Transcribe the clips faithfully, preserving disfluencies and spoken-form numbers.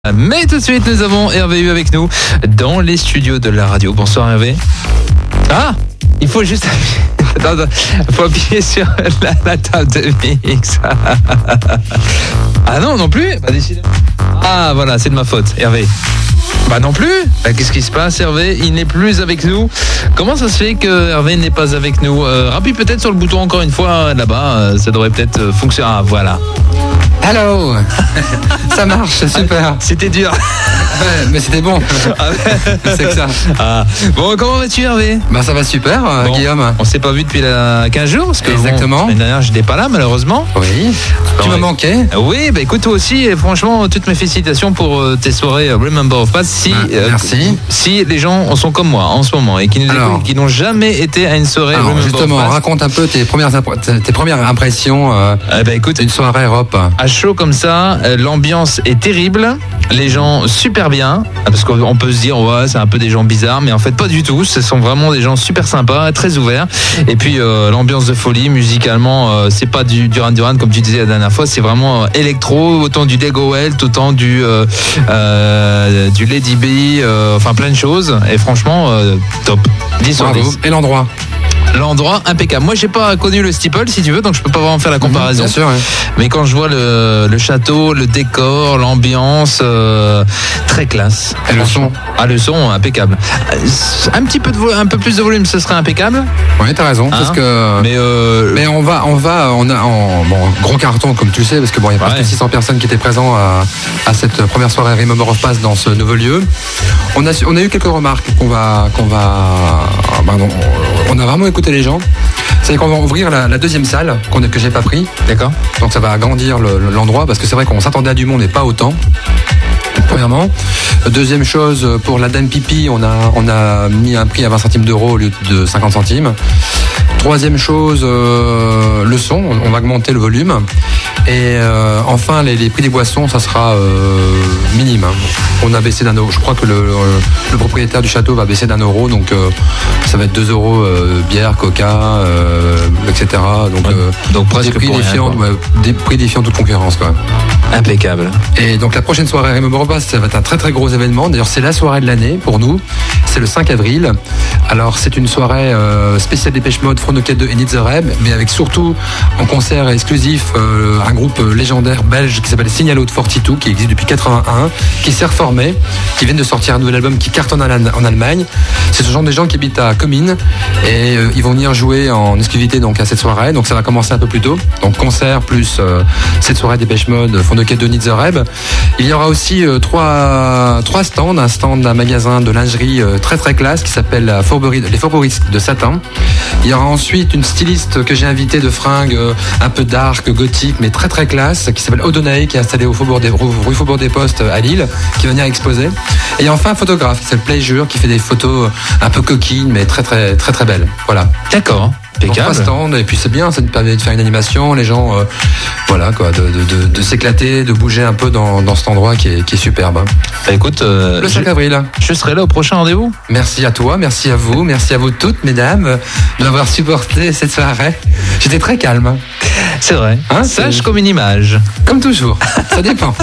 Mais tout de suite, nous avons Hervé U avec nous dans les studios de la radio. Bonsoir Hervé. Ah, il faut juste attends, attends, il faut appuyer sur la, la table de mix. Ah non, non plus. Bah, décidément. Ah voilà, c'est de ma faute, Hervé. Bah non plus. Bah, qu'est-ce qui se passe, Hervé? Il n'est plus avec nous. Comment ça se fait que Hervé n'est pas avec nous? euh, Rappuie peut-être sur le bouton encore une fois là-bas. euh, Ça devrait peut-être euh, fonctionner. Ah voilà. Hello. Ça marche, super. Ah, c'était dur. Ouais, mais c'était bon. C'est que ça. Ah. Bon, comment vas-tu, Hervé? Bah ça va super, euh, Bon, Guillaume. On s'est pas vu depuis la quinze jours parce que Exactement. Bon, l'année dernière j'étais pas là malheureusement. Oui. Tu Ouais. m'as manqué. Oui, bah écoute toi aussi et franchement toutes mes félicitations pour euh, tes soirées euh, Remember of Past. Si Ah, merci. si les gens sont comme moi en ce moment et qui nous Alors. écoutent, qui n'ont jamais été à une soirée Alors Remember justement, of Past. raconte un peu tes premières impr- tes premières impressions euh, Eh ben écoute, d'une soirée Europe. à chaud comme ça, euh, l'ambiance est terrible, les gens super bien, parce qu'on peut se dire ouais c'est un peu des gens bizarres, mais en fait pas du tout, ce sont vraiment des gens super sympas, très ouverts, et puis euh, l'ambiance de folie, musicalement euh, c'est pas du Duran Duran comme tu disais la dernière fois, c'est vraiment euh, électro, autant du Lego Welt, autant du, euh, euh, du Lady B, euh, enfin plein de choses, et franchement euh, top, dix sur Bravo. dix. Et l'endroit. L'endroit impeccable. Moi, j'ai pas connu le steeple, si tu veux, donc je peux pas vraiment faire la comparaison. Bien sûr. Ouais. Mais quand je vois le, le château, le décor, l'ambiance, euh, très classe. Et le son. Ah, le son, impeccable. Un petit peu de vo- un peu plus de volume, ce serait impeccable. Oui, t'as raison. Hein Parce que. Mais, euh, Mais on va, on va, on a en bon, gros carton comme tu le sais, parce que bon, il y a presque Ouais. six cents personnes qui étaient présentes à, à cette première soirée Remember of Past dans ce nouveau lieu. On a, su- on a eu quelques remarques qu'on va, qu'on va, pardon, on a vraiment écouté les gens. C'est qu'on va ouvrir la, la deuxième salle qu'on, que j'ai pas pris. d'accord. Donc ça va agrandir le- l'endroit parce que c'est vrai qu'on s'attendait à du monde et pas autant. Premièrement. Deuxième chose, pour la dame pipi, on a, on a mis un prix à vingt centimes d'euros au lieu de cinquante centimes. Troisième chose, euh, le son, on, on va augmenter le volume. Et euh, enfin, les, les prix des boissons, ça sera euh, minime. hein. On a baissé d'un euro. Je crois que le, le, le propriétaire du château va baisser d'un euro, donc euh, ça va être deux euros euh, bière, coca, euh, et cetera. Donc, Ouais. euh, Donc presque des prix pour rien, défiant, quoi. ouais, des prix défiant toute concurrence, quoi. Impeccable. Et donc la prochaine soirée Remember of Past, ça va être un très très gros événement. D'ailleurs, c'est la soirée de l'année pour nous. C'est le cinq avril. Alors c'est une soirée euh, spéciale Dépêche Mode, Front deux et Need the Reb, mais avec surtout en concert exclusif euh, un groupe légendaire belge qui s'appelle Signalo de quarante-deux, qui existe depuis quatre-vingt-un, qui s'est reformé, qui vient de sortir un nouvel album qui cartonne en, Al- en Allemagne. C'est ce genre de gens qui habitent à Comines et euh, ils vont venir jouer en exclusivité donc à cette soirée. Donc ça va commencer un peu plus tôt. Donc concert plus euh, cette soirée Dépêche Mode, Front deux Need the Reb. Il y aura aussi euh, trois trois stands, un stand d'un magasin de lingerie euh, très très classe qui s'appelle la Fourberie- les Fourberies de Satin. Il y aura ensuite une styliste que j'ai invitée de fringues euh, un peu dark, gothique, mais très très classe, qui s'appelle Odonae, qui est installée au Faubourg des, rue Faubourg des Postes à Lille, qui va venir exposer. Et enfin un photographe, c'est le Pleasure, qui fait des photos un peu coquines, mais très très très très belles. Voilà. D'accord. Donc trois Impeccable. stands, et puis c'est bien, ça nous permet de faire une animation, les gens, euh, voilà quoi, de, de, de, de s'éclater, de bouger un peu dans, dans cet endroit qui est, qui est superbe. Bah, écoute, euh, Le je, cinq avril. je serai là au prochain rendez-vous. Merci à toi, merci à vous, merci à vous toutes, mesdames, de m'avoir supporté cette soirée. J'étais très calme, C'est vrai. Hein, Sage c'est- comme une image. comme toujours. Ça dépend.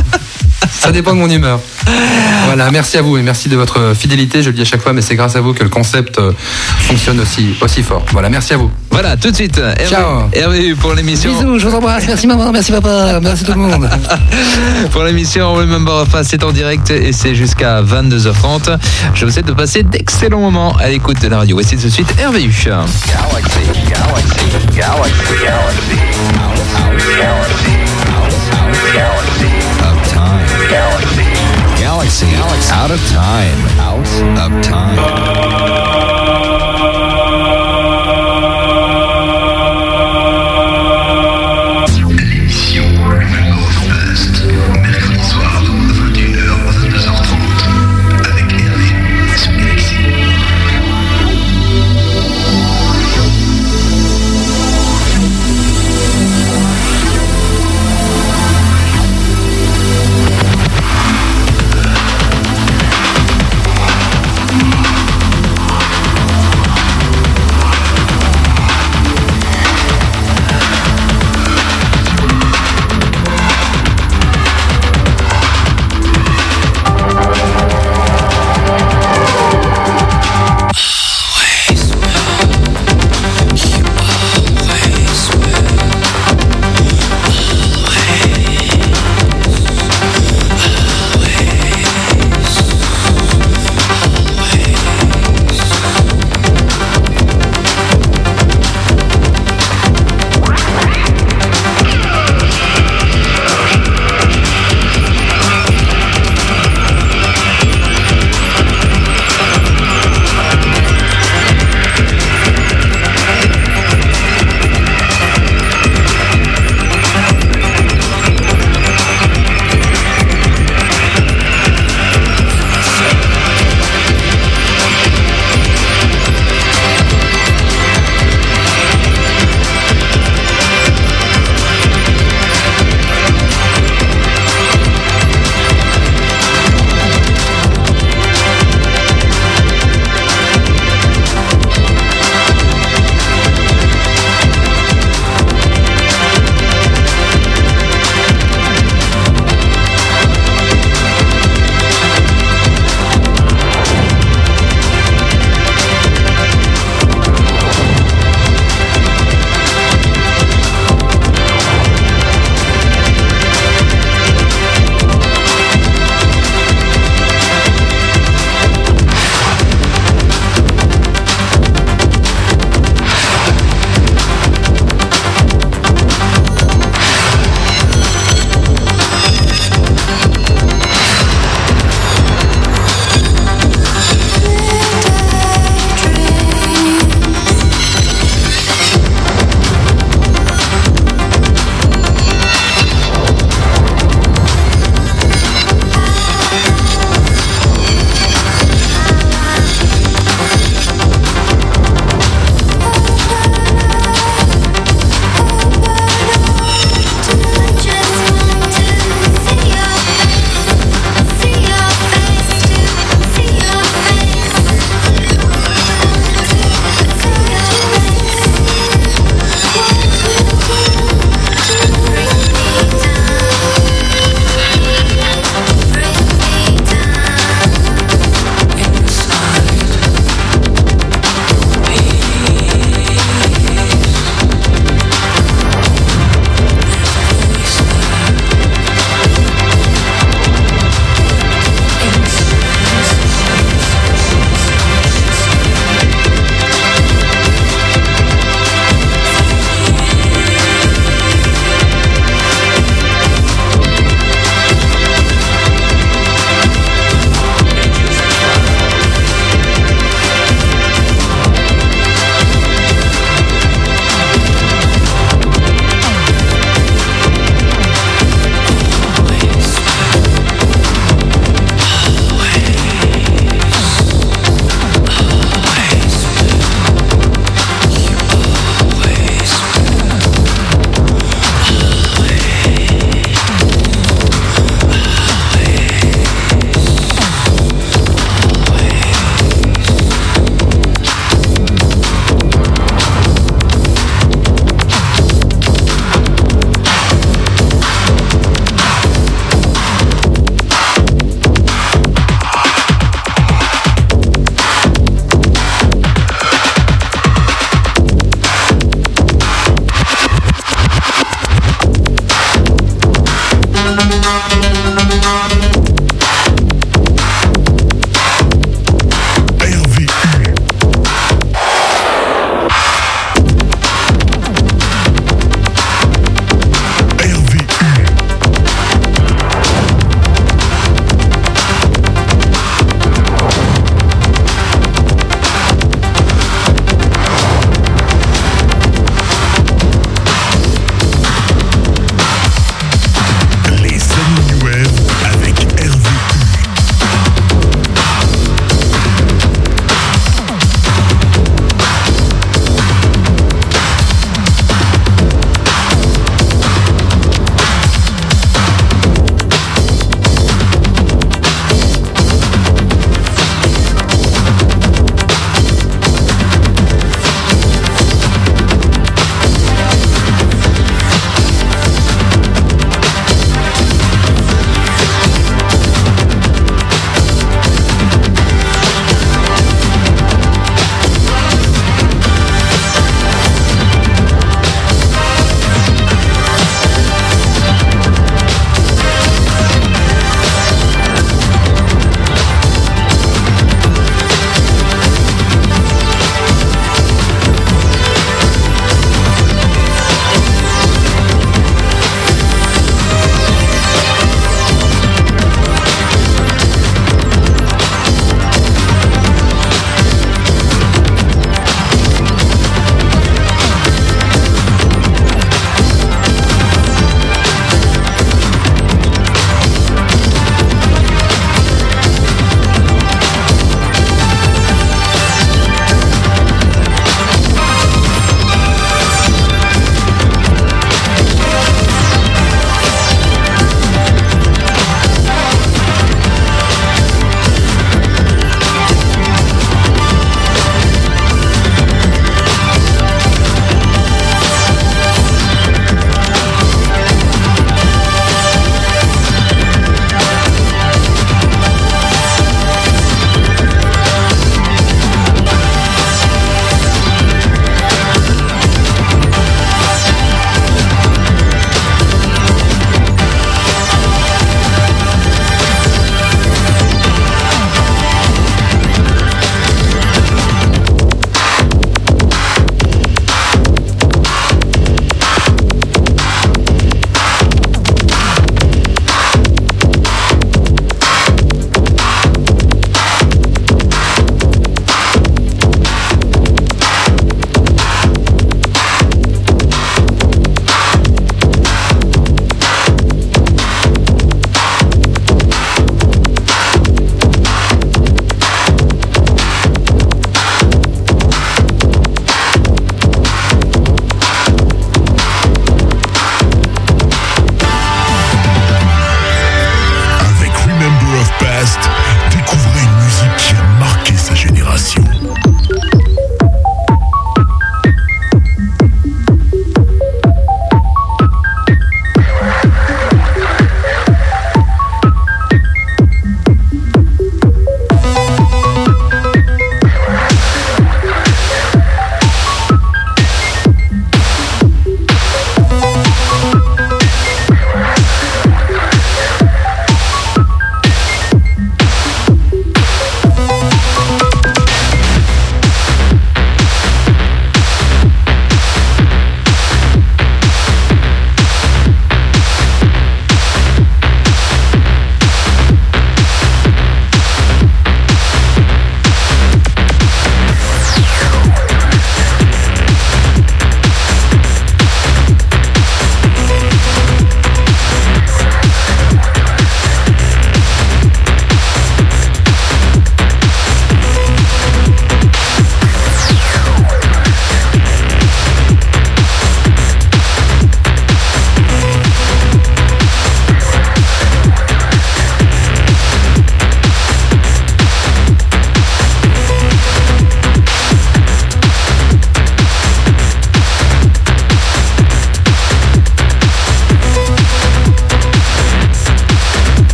Ça dépend de mon humeur. Voilà, merci à vous et merci de votre fidélité. Je le dis à chaque fois, mais c'est grâce à vous que le concept euh, fonctionne aussi, aussi fort. Voilà, merci à vous. Voilà, tout de suite. Hervé, Ciao. Hervé pour l'émission. Bisous, je vous embrasse. Merci maman, merci papa, merci tout le monde. Pour l'émission Remember of Past, c'est en direct et c'est jusqu'à vingt-deux heures trente. Je vous souhaite de passer d'excellents moments à l'écoute de la radio. Voici tout de suite Hervé U. Galaxy, galaxy, galaxy, galaxy, galaxy, galaxy, galaxy, of time, galaxy, galaxy, galaxy, out of time, out of time. L'émission Remember of Past, mercredi soir, vingt et une heures, vingt-deux heures trente, avec Hervé sur Galaxy.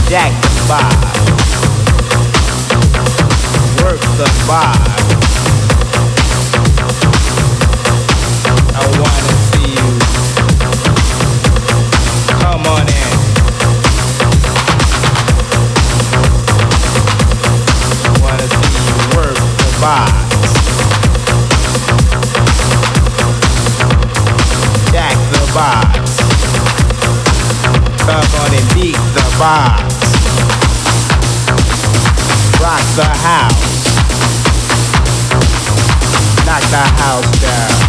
Jack the box. Work the box. I wanna see you. Come on in. Wanna see you work the box. Jack the box. Come on and beat the box. Rock the house. Knock the house down.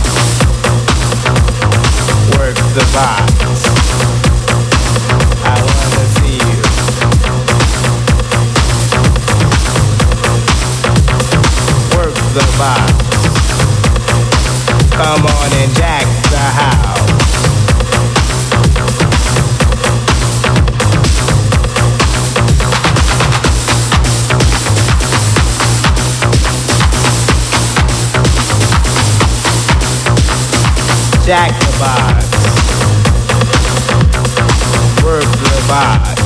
Work the box. I wanna see you. Work the box. Come on and jack the house. Jack the box. Work the box.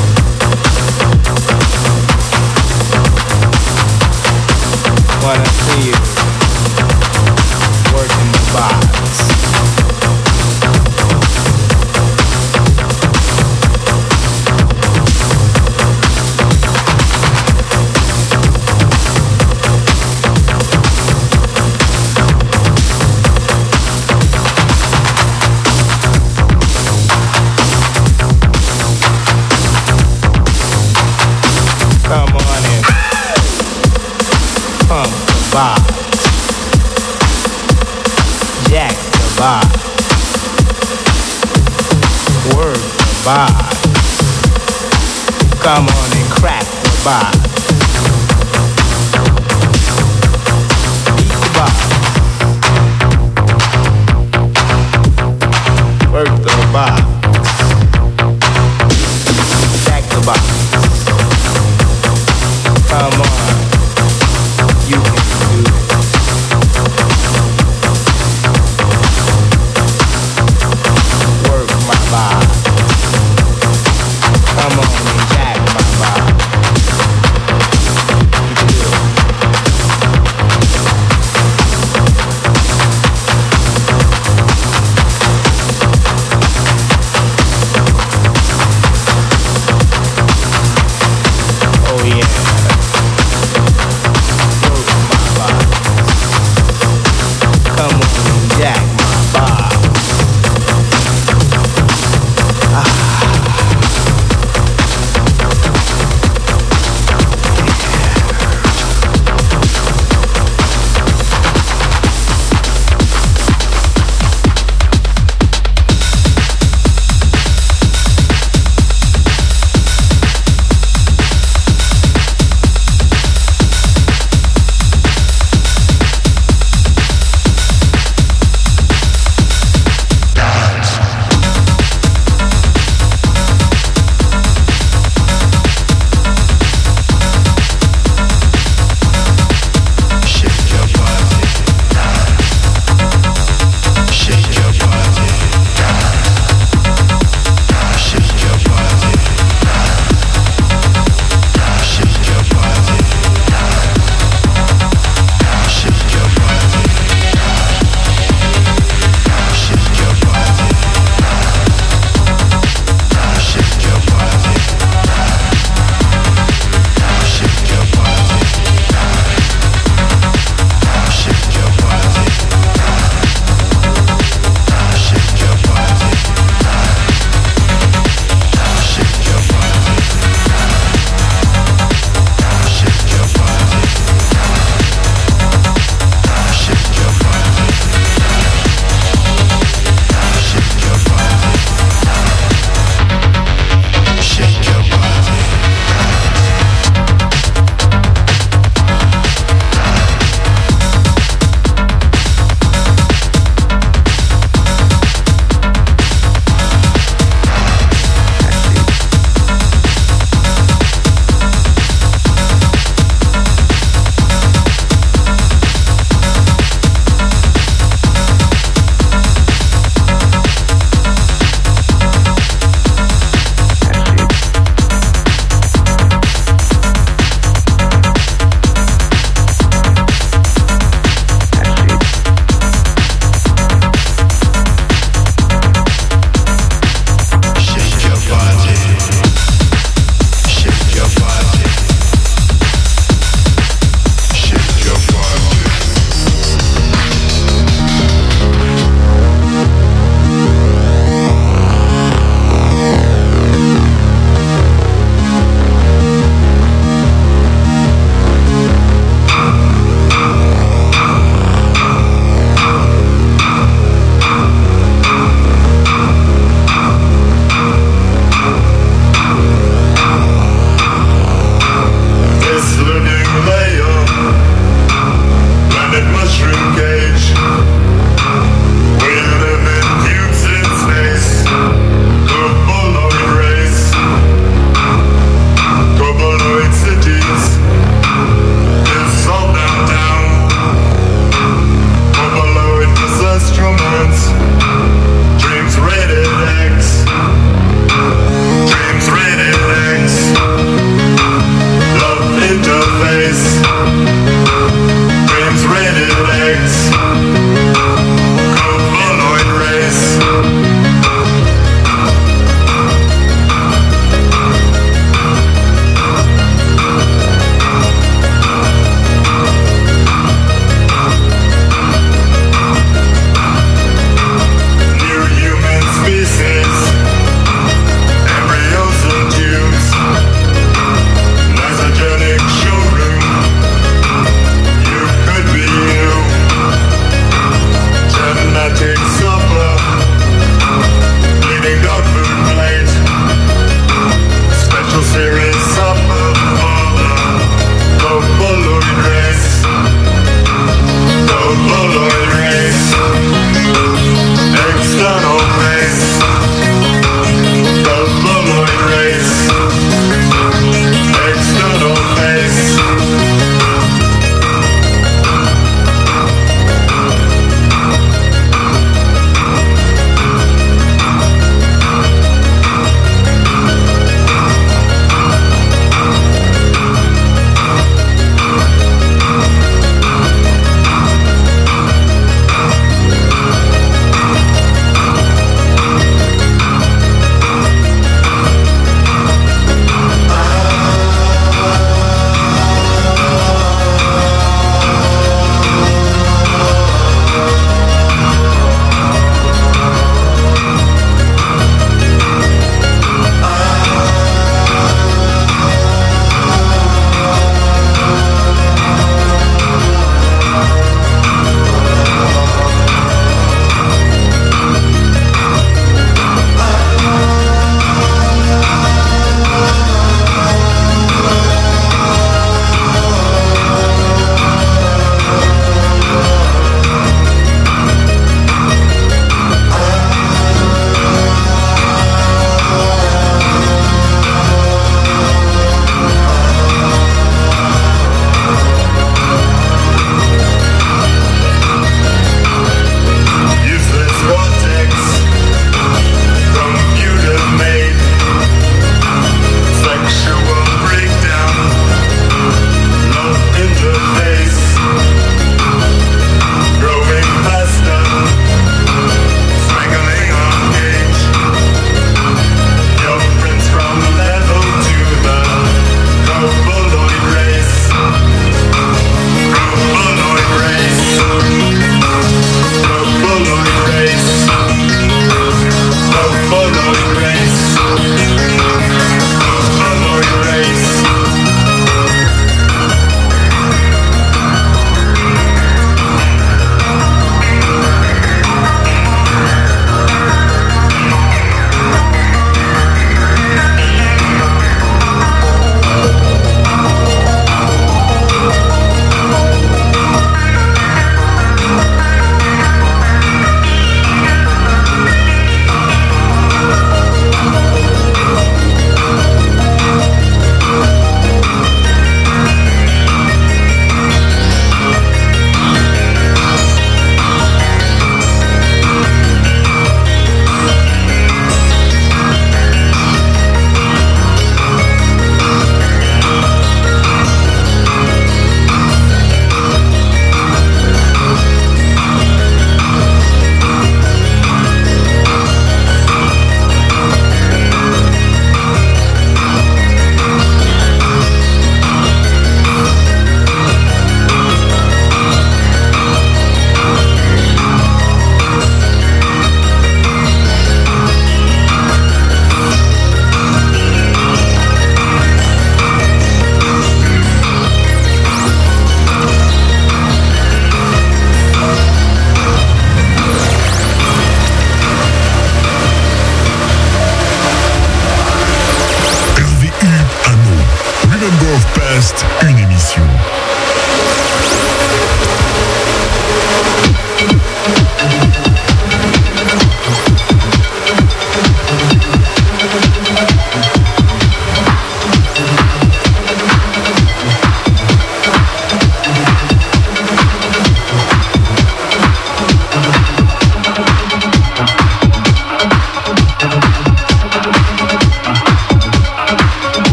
Wanna see you working the box. Come on in. Pump the box. Jack the box. Work the box. Come on and crack the box. Beat the box. Work the box. Jack the box. Come on, you can do it. Work my body. Come on and jack my body. You can do it.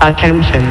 Attention.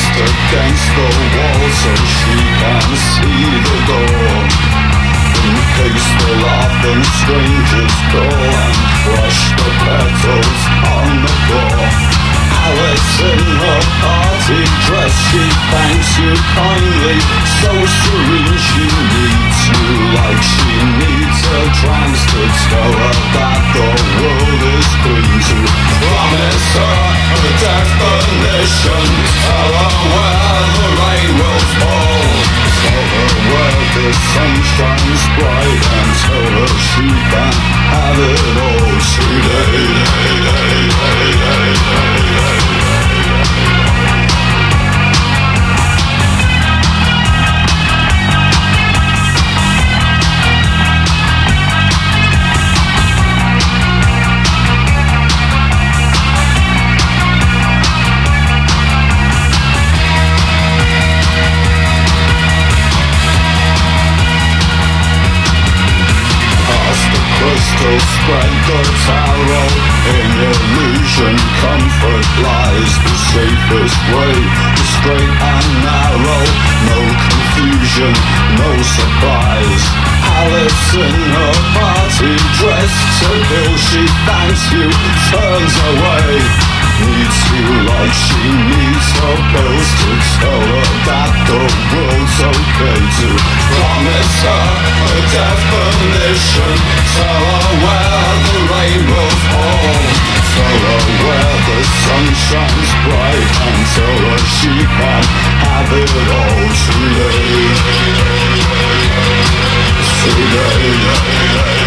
pressed against the wall so she can see the door. In case the laughing strangers go and crush the petals on the floor. Alice in her party dress, she thanks you kindly, so serene she needs you like she needs a trance to tell her that the world is clean. To promise her a definition, tell her where the rain will fall, tell her where the sun shines bright, and tell her she can have it all today. Crystal spread the tarot, in illusion comfort lies. The safest way is straight and narrow, no confusion, no surprise. Alice in her party dress to kill, she thanks you, turns away, needs you like she needs her pills to tell her that the world's okay. To promise her a definition, tell her where the rain will fall, tell her where the sun shines bright, and tell her she can have it all today. Today.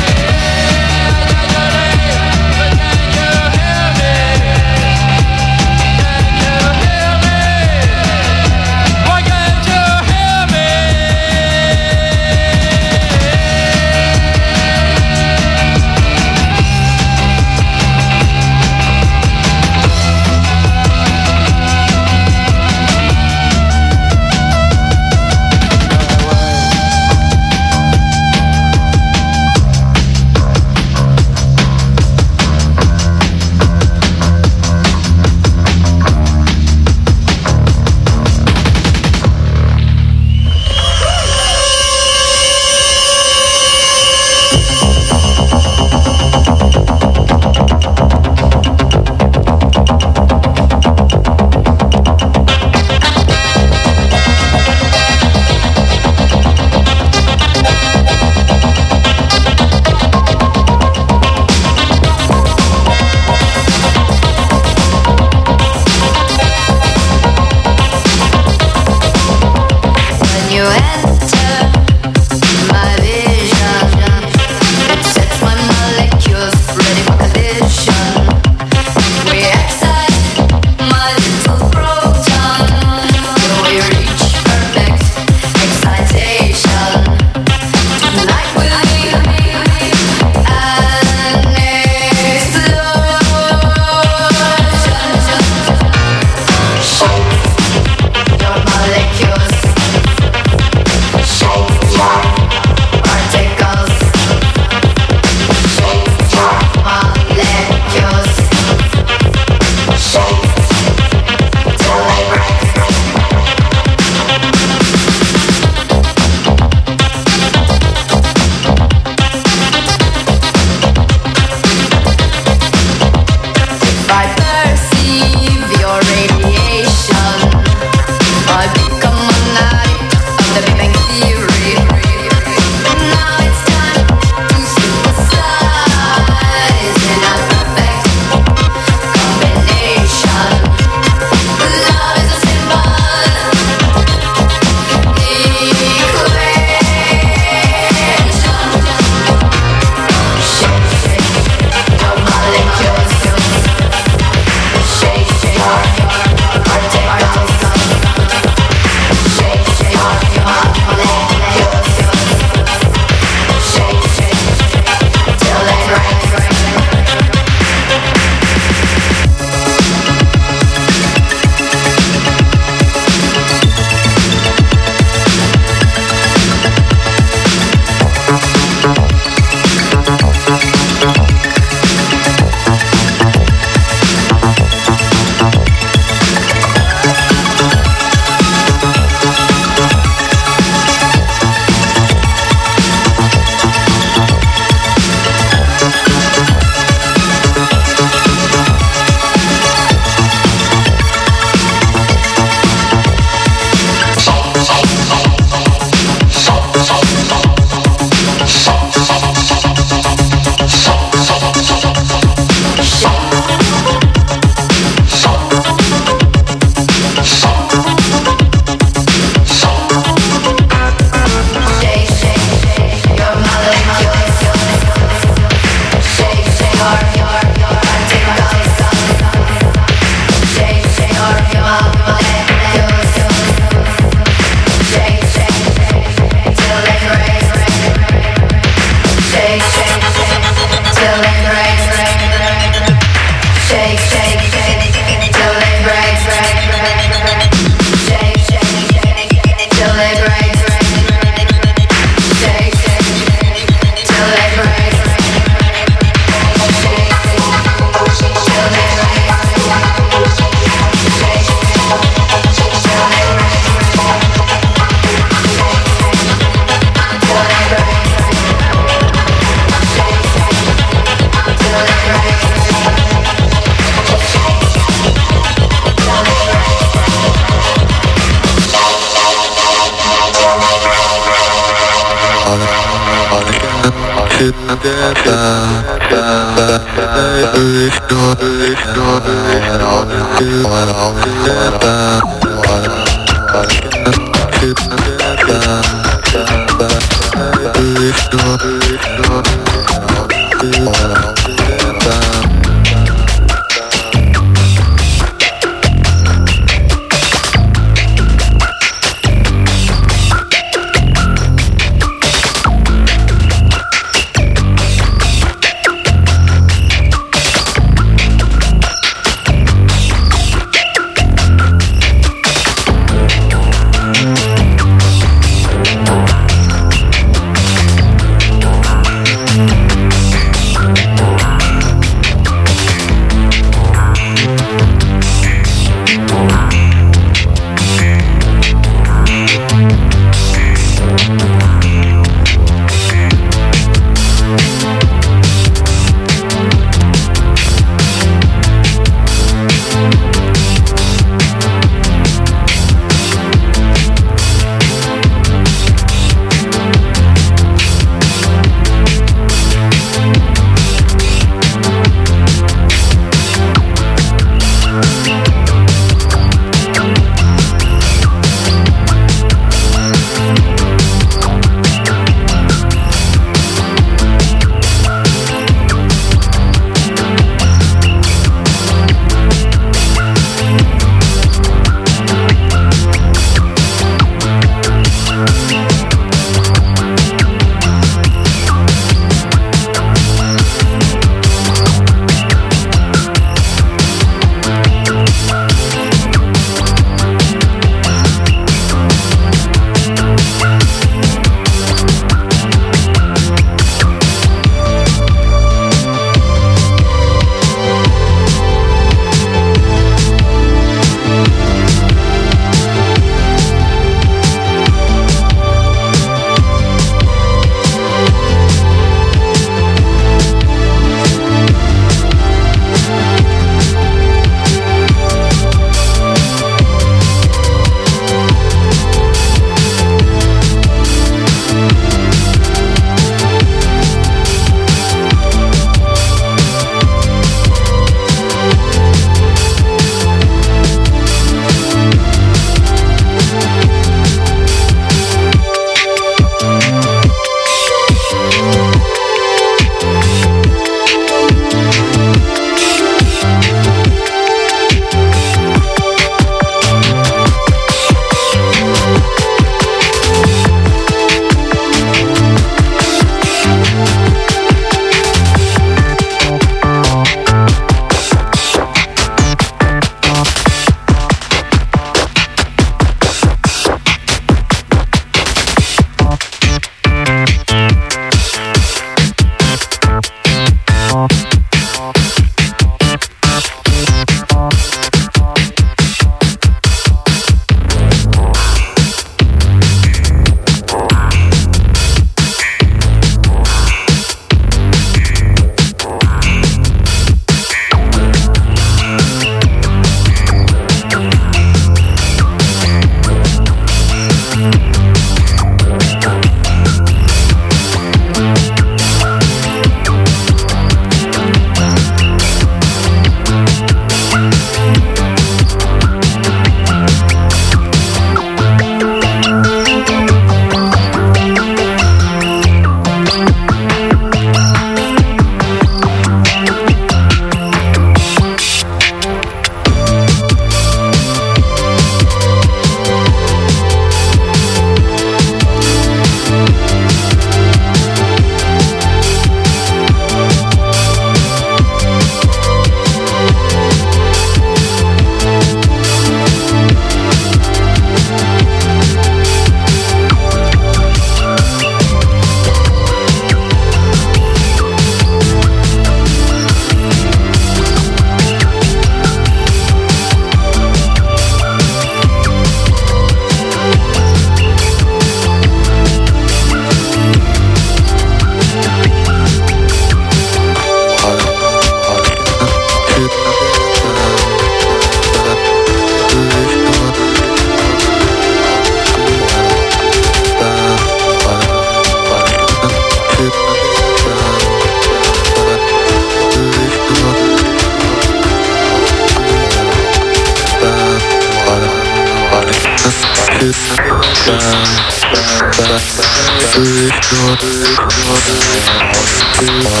We'll be right back.